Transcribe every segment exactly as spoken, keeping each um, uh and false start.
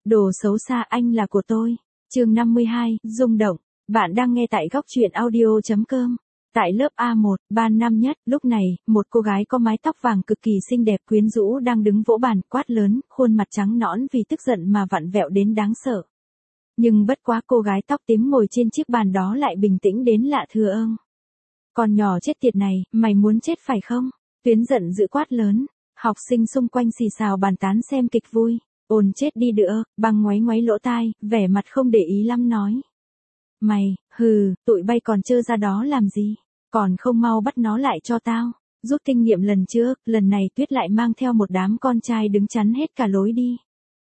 Đồ xấu xa, anh là của tôi. Chương năm mươi hai, rung động. Bạn đang nghe tại góc truyện audio chấm com. Tại lớp A một, ban năm nhất, lúc này, một cô gái có mái tóc vàng cực kỳ xinh đẹp quyến rũ đang đứng vỗ bàn, quát lớn, khuôn mặt trắng nõn vì tức giận mà vặn vẹo đến đáng sợ. Nhưng bất quá cô gái tóc tím ngồi trên chiếc bàn đó lại bình tĩnh đến lạ thường. Con nhỏ chết tiệt này, mày muốn chết phải không? Tuyến giận dữ quát lớn. Học sinh xung quanh xì xào bàn tán xem kịch vui. Ồn chết đi đựa, Băng ngoáy ngoáy lỗ tai, vẻ mặt không để ý lắm nói. Mày, hừ, tụi bay còn trơ ra đó làm gì? Còn không mau bắt nó lại cho tao. Rút kinh nghiệm lần trước, lần này Tuyết lại mang theo một đám con trai đứng chắn hết cả lối đi.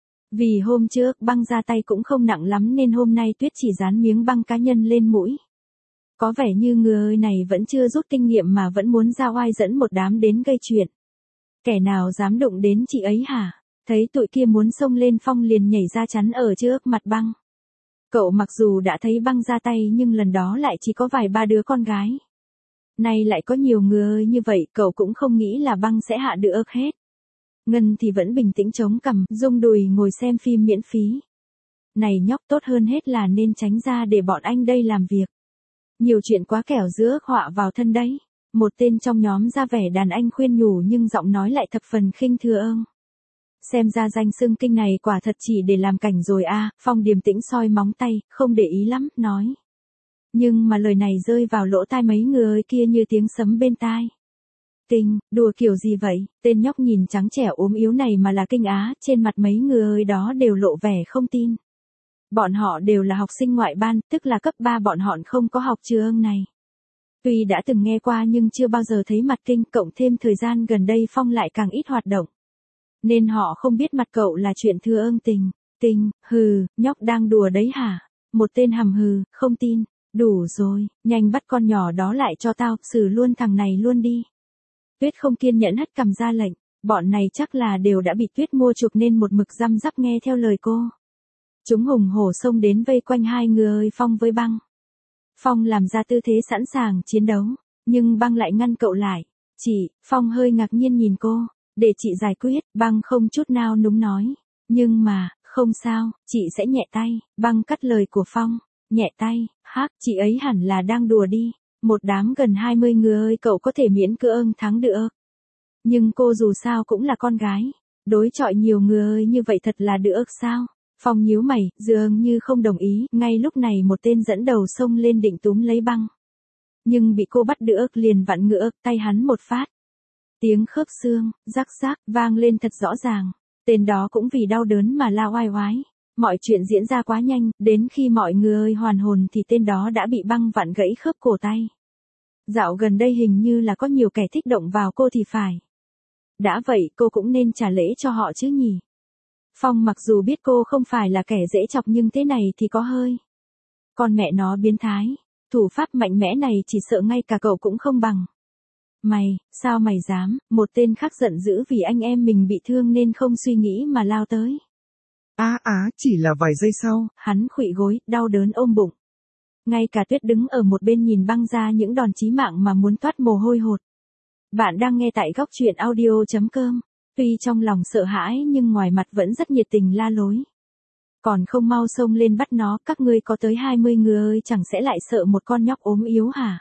Vì hôm trước băng ra tay cũng không nặng lắm nên hôm nay Tuyết chỉ dán miếng băng cá nhân lên mũi. Có vẻ như người này vẫn chưa rút kinh nghiệm mà vẫn muốn ra oai dẫn một đám đến gây chuyện. Kẻ nào dám đụng đến chị ấy hả? Thấy tụi kia muốn xông lên Phong liền nhảy ra chắn ở trước mặt băng. Cậu mặc dù đã thấy băng ra tay nhưng lần đó lại chỉ có vài ba đứa con gái. Nay lại có nhiều người như vậy cậu cũng không nghĩ là băng sẽ hạ được hết. Ngân thì vẫn bình tĩnh chống cằm, rung đùi ngồi xem phim miễn phí. Này nhóc, tốt hơn hết là nên tránh ra để bọn anh đây làm việc. Nhiều chuyện quá kẻo giữa họa vào thân đấy. Một tên trong nhóm ra vẻ đàn anh khuyên nhủ nhưng giọng nói lại thập phần khinh thường. Xem ra danh xưng kinh này quả thật chỉ để làm cảnh rồi à, Phong điềm tĩnh soi móng tay, không để ý lắm, nói. Nhưng mà lời này rơi vào lỗ tai mấy người kia như tiếng sấm bên tai. Kinh, đùa kiểu gì vậy? Tên nhóc nhìn trắng trẻo ốm yếu này mà là kinh á, trên mặt mấy người đó đều lộ vẻ không tin. Bọn họ đều là học sinh ngoại ban, tức là cấp ba, bọn họ không có học trường này. Tuy đã từng nghe qua nhưng chưa bao giờ thấy mặt Kinh, cộng thêm thời gian gần đây Phong lại càng ít hoạt động. Nên họ không biết mặt cậu là chuyện thừa ương tình. Tình, hừ, nhóc đang đùa đấy hả? Một tên hầm hừ, không tin. Đủ rồi, nhanh bắt con nhỏ đó lại cho tao, xử luôn thằng này luôn đi. Tuyết không kiên nhẫn hất cằm ra lệnh. Bọn này chắc là đều đã bị Tuyết mua chuộc nên một mực răm rắp nghe theo lời cô. Chúng hùng hổ xông đến vây quanh hai người Phong với băng. Phong làm ra tư thế sẵn sàng chiến đấu, nhưng băng lại ngăn cậu lại. Chị, Phong hơi ngạc nhiên nhìn cô, để chị giải quyết, băng không chút nào núng nói. Nhưng mà, không sao, chị sẽ nhẹ tay, băng cắt lời của Phong. Nhẹ tay, hắc, chị ấy hẳn là đang đùa đi, một đám gần hai mươi người cậu có thể miễn cưỡng thắng được. Nhưng cô dù sao cũng là con gái, đối chọi nhiều người như vậy thật là được sao? Phong nhíu mày, dường như không đồng ý, ngay lúc này một tên dẫn đầu xông lên định túm lấy băng. Nhưng bị cô bắt được liền vặn ngựa tay hắn một phát. Tiếng khớp xương, rắc rắc, vang lên thật rõ ràng. Tên đó cũng vì đau đớn mà la oai oái. Mọi chuyện diễn ra quá nhanh, đến khi mọi người hoàn hồn thì tên đó đã bị băng vặn gãy khớp cổ tay. Dạo gần đây hình như là có nhiều kẻ thích động vào cô thì phải. Đã vậy cô cũng nên trả lễ cho họ chứ nhỉ. Phong mặc dù biết cô không phải là kẻ dễ chọc nhưng thế này thì có hơi. Con mẹ nó biến thái, thủ pháp mạnh mẽ này chỉ sợ ngay cả cậu cũng không bằng. Mày, sao mày dám? Một tên khác giận dữ vì anh em mình bị thương nên không suy nghĩ mà lao tới. Á á, chỉ là vài giây sau. Hắn khuỵu gối, đau đớn ôm bụng. Ngay cả Tuyết đứng ở một bên nhìn băng ra những đòn chí mạng mà muốn toát mồ hôi hột. Bạn đang nghe tại góc truyện audio chấm com. Tuy trong lòng sợ hãi nhưng ngoài mặt vẫn rất nhiệt tình la lối. Còn không mau xông lên bắt nó, các ngươi có tới hai mươi người chẳng sẽ lại sợ một con nhóc ốm yếu hả?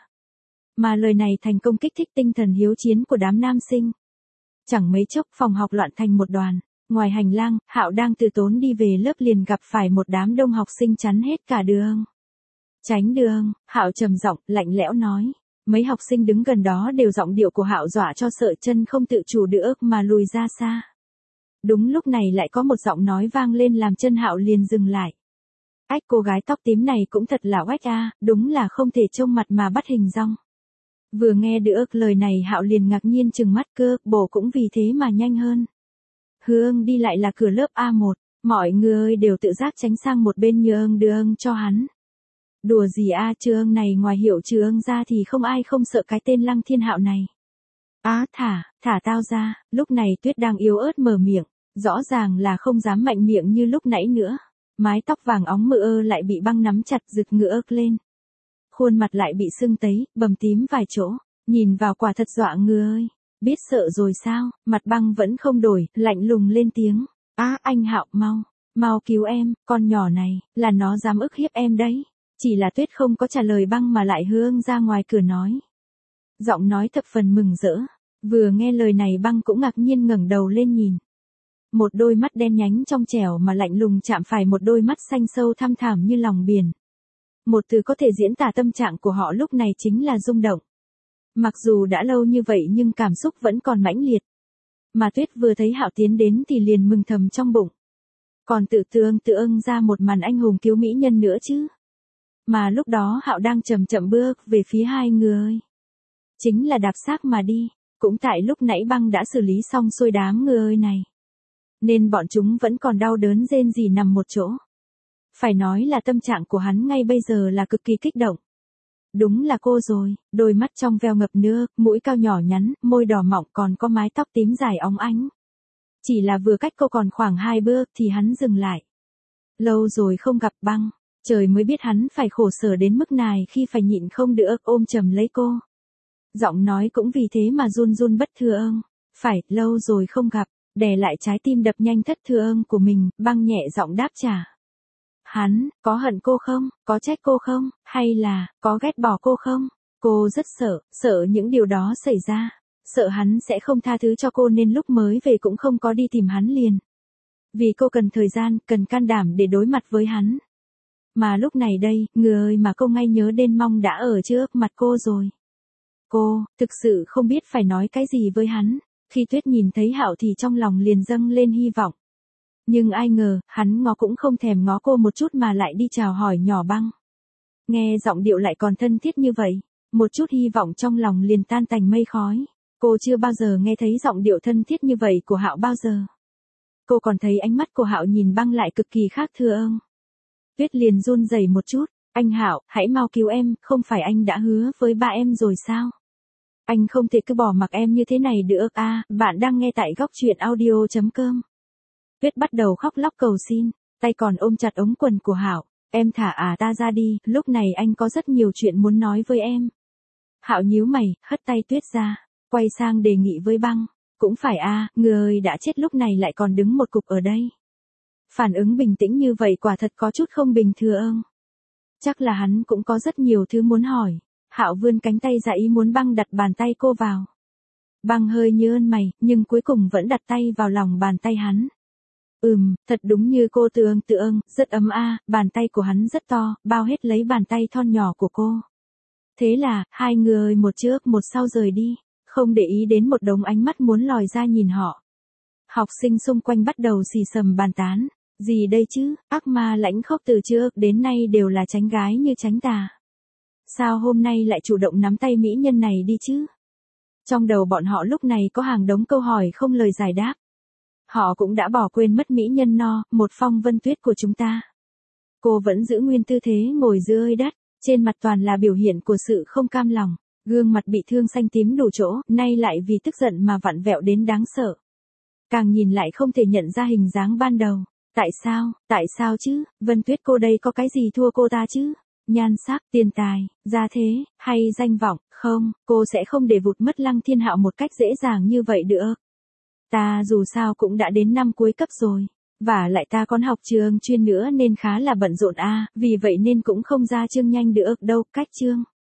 Mà lời này thành công kích thích tinh thần hiếu chiến của đám nam sinh. Chẳng mấy chốc phòng học loạn thành một đoàn. Ngoài hành lang, Hạo đang từ tốn đi về lớp liền gặp phải một đám đông học sinh chắn hết cả đường. Tránh đường, Hạo trầm giọng, lạnh lẽo nói. Mấy học sinh đứng gần đó đều giọng điệu của Hạo dọa cho sợ chân không tự chủ được mà lùi ra xa. Đúng lúc này lại có một giọng nói vang lên làm chân Hạo liền dừng lại. Ách, cô gái tóc tím này cũng thật là oách a, đúng là không thể trông mặt mà bắt hình dong. Vừa nghe được lời này Hạo liền ngạc nhiên trừng mắt, cơ bổ cũng vì thế mà nhanh hơn. Hướng đi lại là cửa lớp A một, mọi người đều tự giác tránh sang một bên nhường đường cho hắn. Đùa gì a, trường này ngoài hiệu trường ra thì không ai không sợ cái tên Lăng Thiên Hạo này. Á, thả, thả tao ra. Lúc này Tuyết đang yếu ớt mở miệng, rõ ràng là không dám mạnh miệng như lúc nãy nữa. Mái tóc vàng óng mượt lại bị băng nắm chặt rực ngựa lên. Khuôn mặt lại bị sưng tấy, bầm tím vài chỗ, nhìn vào quả thật dọa người. Biết sợ rồi sao? Mặt băng vẫn không đổi, lạnh lùng lên tiếng. Á, anh Hạo mau, Mau cứu em, con nhỏ này, là nó dám ức hiếp em đấy. Chỉ là Tuyết không có trả lời băng mà lại hướng ra ngoài cửa nói. Giọng nói thập phần mừng rỡ. Vừa nghe lời này băng cũng ngạc nhiên ngẩng đầu lên nhìn. Một đôi mắt đen nhánh trong trẻo mà lạnh lùng chạm phải một đôi mắt xanh sâu thăm thẳm như lòng biển. Một từ có thể diễn tả tâm trạng của họ lúc này chính là rung động. Mặc dù đã lâu như vậy nhưng cảm xúc vẫn còn mãnh liệt. Mà Tuyết vừa thấy Hạo tiến đến thì liền mừng thầm trong bụng. Còn tự tương tự ưng ra một màn anh hùng cứu mỹ nhân nữa chứ. Mà lúc đó Hạo đang chậm chậm bước về phía hai người. Chính là đạp xác mà đi. Cũng tại lúc nãy băng đã xử lý xong xuôi đám người này. Nên bọn chúng vẫn còn đau đớn rên rỉ nằm một chỗ. Phải nói là tâm trạng của hắn ngay bây giờ là cực kỳ kích động. Đúng là cô rồi, đôi mắt trong veo ngập nước, mũi cao nhỏ nhắn, môi đỏ mọng còn có mái tóc tím dài óng ánh. Chỉ là vừa cách cô còn khoảng hai bước thì hắn dừng lại. Lâu rồi không gặp băng, trời mới biết hắn phải khổ sở đến mức này khi phải nhịn không được ôm chầm lấy cô. Giọng nói cũng vì thế mà run run bất thường. Phải, lâu rồi không gặp, đè lại trái tim đập nhanh thất thường của mình, băng nhẹ giọng đáp trả. Hắn, có hận cô không, có trách cô không, hay là, có ghét bỏ cô không? Cô rất sợ, sợ những điều đó xảy ra. Sợ hắn sẽ không tha thứ cho cô nên lúc mới về cũng không có đi tìm hắn liền. Vì cô cần thời gian, cần can đảm để đối mặt với hắn. Mà lúc này đây, người mà cô ngay nhớ đến mong đã ở trước mặt cô rồi. Cô, thực sự không biết phải nói cái gì với hắn. Khi Tuyết nhìn thấy Hạo thì trong lòng liền dâng lên hy vọng. Nhưng ai ngờ, hắn ngó cũng không thèm ngó cô một chút mà lại đi chào hỏi nhỏ băng. Nghe giọng điệu lại còn thân thiết như vậy, một chút hy vọng trong lòng liền tan tành mây khói. Cô chưa bao giờ nghe thấy giọng điệu thân thiết như vậy của Hạo bao giờ. Cô còn thấy ánh mắt của Hạo nhìn băng lại cực kỳ khác thường. Tuyết liền run rẩy một chút, anh Hạo, hãy mau cứu em, không phải anh đã hứa với ba em rồi sao? Anh không thể cứ bỏ mặc em như thế này được à, bạn đang nghe tại góc truyện audio chấm com. Tuyết bắt đầu khóc lóc cầu xin, tay còn ôm chặt ống quần của Hạo, em thả à ta ra đi, lúc này anh có rất nhiều chuyện muốn nói với em. Hạo nhíu mày, hất tay Tuyết ra, quay sang đề nghị với băng, cũng phải à, người đã chết lúc này lại còn đứng một cục ở đây. Phản ứng bình tĩnh như vậy quả thật có chút không bình thường. Chắc là hắn cũng có rất nhiều thứ muốn hỏi. Hạo vươn cánh tay ra ý muốn băng đặt bàn tay cô vào. Băng hơi nhớn mày, nhưng cuối cùng vẫn đặt tay vào lòng bàn tay hắn. Ừm, thật đúng như cô tưởng tượng, rất ấm a, bàn tay của hắn rất to, bao hết lấy bàn tay thon nhỏ của cô. Thế là, hai người một trước một sau rời đi, không để ý đến một đống ánh mắt muốn lòi ra nhìn họ. Học sinh xung quanh bắt đầu xì xầm bàn tán. Gì đây chứ, ác ma lãnh khốc từ trước đến nay đều là tránh gái như tránh tà. Sao hôm nay lại chủ động nắm tay mỹ nhân này đi chứ? Trong đầu bọn họ lúc này có hàng đống câu hỏi không lời giải đáp. Họ cũng đã bỏ quên mất mỹ nhân no, một phong vân tuyết của chúng ta. Cô vẫn giữ nguyên tư thế ngồi dưới đất, trên mặt toàn là biểu hiện của sự không cam lòng. Gương mặt bị thương xanh tím đủ chỗ, nay lại vì tức giận mà vặn vẹo đến đáng sợ. Càng nhìn lại không thể nhận ra hình dáng ban đầu. Tại sao, tại sao chứ, Vân Tuyết cô đây có cái gì thua cô ta chứ? Nhan sắc, tiền tài, gia thế, hay danh vọng, không, cô sẽ không để vụt mất Lăng Thiên Hạo một cách dễ dàng như vậy được. Ta dù sao cũng đã đến năm cuối cấp rồi, và lại ta còn học trường chuyên nữa nên khá là bận rộn a, vì vậy nên cũng không ra chương nhanh được đâu, cách chương.